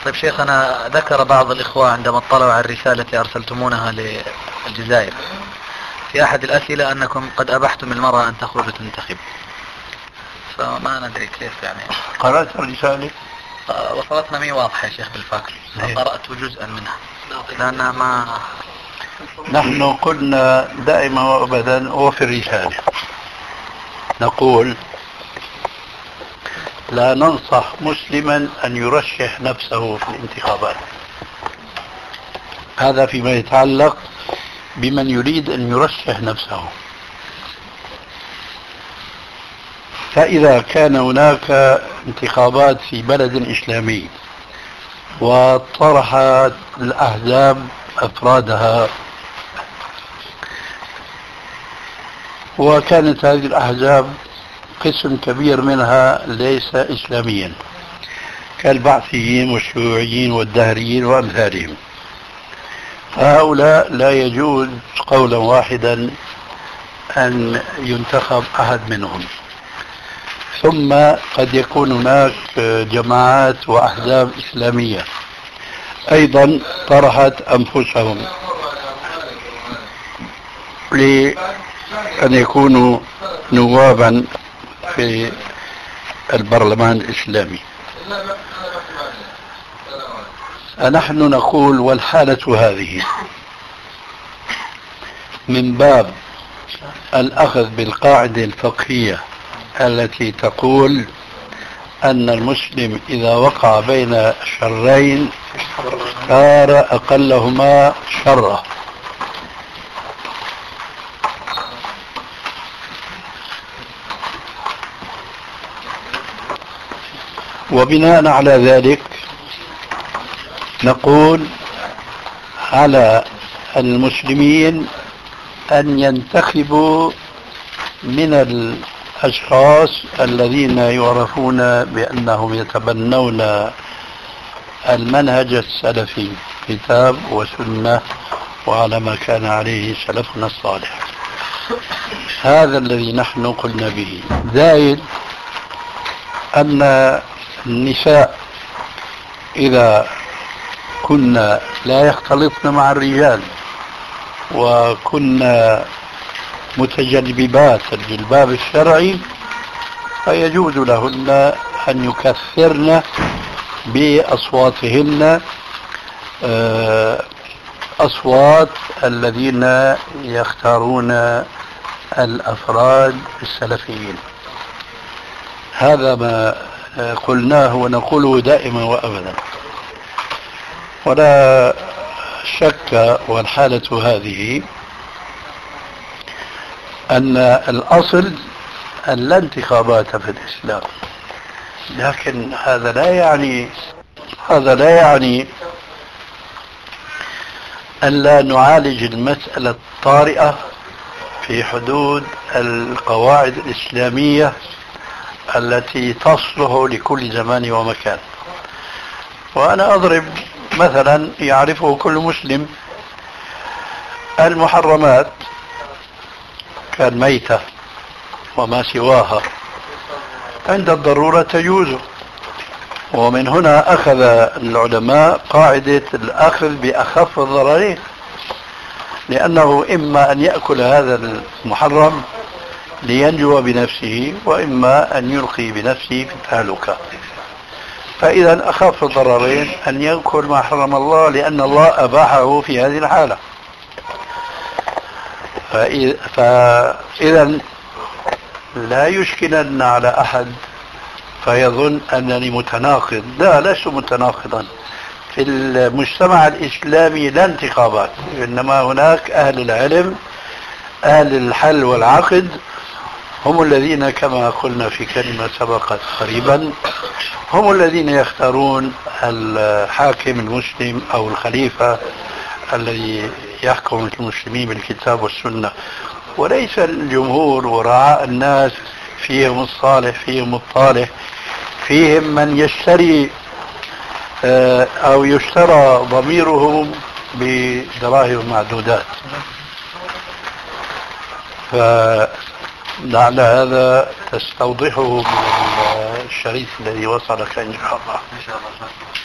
طيب شيخنا، ذكر بعض الإخوة عندما اطلعوا على الرسالة التي أرسلتمونها للجزائر في أحد الأسئلة أنكم قد أبحتم المرأة أن تخرج تنتخب، فما ندري كيف يعني. قرأت الرسالة؟ وصلتنا مي واضحة يا شيخ بالفاكس، قرأت جزءا منها لأنها ما. نحن قلنا دائما وأبدا وفي الرسالة نقول لا ننصح مسلما أن يرشح نفسه في الانتخابات، هذا فيما يتعلق بمن يريد أن يرشح نفسه. فإذا كان هناك انتخابات في بلد إسلامي وطرحت الأحزاب أفرادها، وكانت هذه الأحزاب قسم كبير منها ليس إسلاميا كالبعثيين والشيوعيين والدهريين وأمثالهم، هؤلاء لا يجوز قولا واحدا أن ينتخب أحد منهم. ثم قد يكون هناك جماعات وأحزاب إسلامية أيضا طرحت أنفسهم لأن يكونوا نوابا في البرلمان الإسلامي. نحن نقول والحالة هذه من باب الأخذ بالقاعدة الفقهية التي تقول أن المسلم إذا وقع بين شرين اختار أقلهما شرا. وبناء على ذلك نقول على المسلمين أن ينتخبوا من الأشخاص الذين يعرفون بأنهم يتبنون المنهج السلفي كتاب وسنة وعلى ما كان عليه سلفنا الصالح. هذا الذي نحن قلنا به. زائد أن النساء إذا كنا لا يختلطن مع الرجال وكنا متجلبات الجلباب الشرعي فيجوز لهن أن يكثرن بأصواتهن أصوات الذين يختارون الأفراد السلفيين. هذا ما قلناه ونقوله دائما وأبدا، ولا شك والحالة هذه أن الأصل أن لا انتخابات في الإسلام، لكن هذا لا يعني أن لا نعالج المسألة الطارئة في حدود القواعد الإسلامية التي تصلح لكل زمان ومكان. وأنا أضرب مثلا يعرفه كل مسلم، المحرمات كالميتة وما سواها عند الضرورة تجوز، ومن هنا أخذ العلماء قاعدة الأخذ بأخف الضررين، لأنه إما أن يأكل هذا المحرم لينجو بنفسه وإما أن يلقي بنفسه في التهلكة. فإذا أخف الضررين أن يأكل ما حرم الله لأن الله أباحه في هذه الحالة. فإذا لا يشكلن على أحد فيظن أنني متناقض. لا، لست متناقضا. في المجتمع الإسلامي لا انتخابات، إنما هناك أهل العلم أهل الحل والعقد هم الذين كما قلنا في كلمة سبقت قريبا هم الذين يختارون الحاكم المسلم أو الخليفة الذي يحكم المسلمين بالكتاب والسنة، وليس الجمهور ورعاء الناس فيهم الصالح فيهم الطالح، فيهم من يشتري أو يشترى ضميرهم بدراهم معدودات. فلعل هذا تستوضحه من الشريط الذي وصلك إن شاء الله.